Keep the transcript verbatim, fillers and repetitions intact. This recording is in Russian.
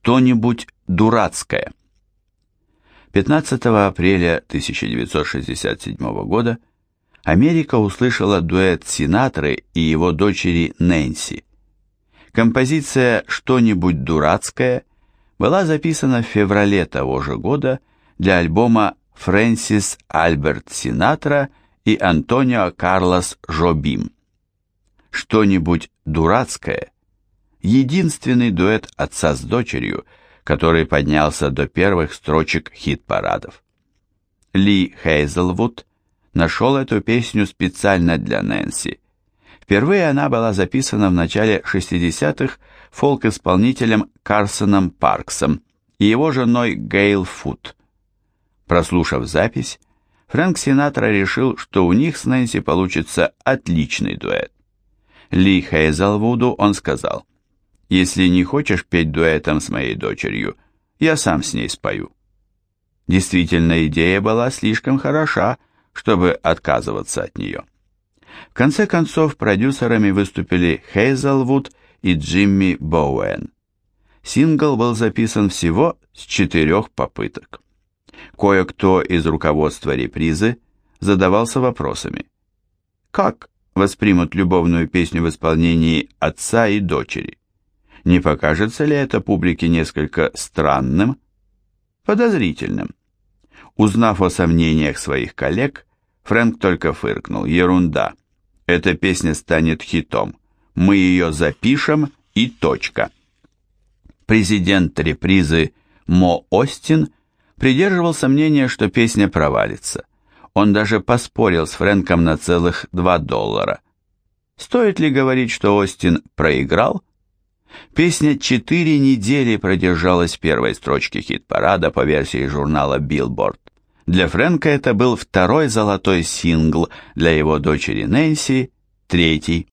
что-нибудь дурацкое. пятнадцатого апреля тысяча девятьсот шестьдесят седьмого года Америка услышала дуэт Синатры и его дочери Нэнси. Композиция «Что-нибудь дурацкое» была записана в феврале того же года для альбома Фрэнсис Альберт Синатра и Антонио Карлос Жобим. «Что-нибудь дурацкое» — единственный дуэт отца с дочерью, который поднялся до первых строчек хит-парадов. Ли Хейзелвуд нашел эту песню специально для Нэнси. Впервые она была записана в начале шестидесятых фолк-исполнителем Карсоном Парксом и его женой Гейл Фуд. Прослушав запись, Фрэнк Синатра решил, что у них с Нэнси получится отличный дуэт. Ли Хейзелвуду он сказал: «Если не хочешь петь дуэтом с моей дочерью, я сам с ней спою». Действительно, идея была слишком хороша, чтобы отказываться от нее. В конце концов, продюсерами выступили Хейзелвуд и Джимми Боуэн. Сингл был записан всего с четырех попыток. Кое-кто из руководства репризы задавался вопросами. Как воспримут любовную песню в исполнении отца и дочери? Не покажется ли это публике несколько странным, подозрительным? Узнав о сомнениях своих коллег, Фрэнк только фыркнул: «Ерунда, эта песня станет хитом, мы ее запишем и точка». Президент репризы Мо Остин придерживался мнения, что песня провалится. Он даже поспорил с Фрэнком на целых два доллара. Стоит ли говорить, что Остин проиграл? Песня четыре недели продержалась в первой строчке хит-парада по версии журнала Billboard. Для Фрэнка это был второй золотой сингл, для его дочери Нэнси – третий.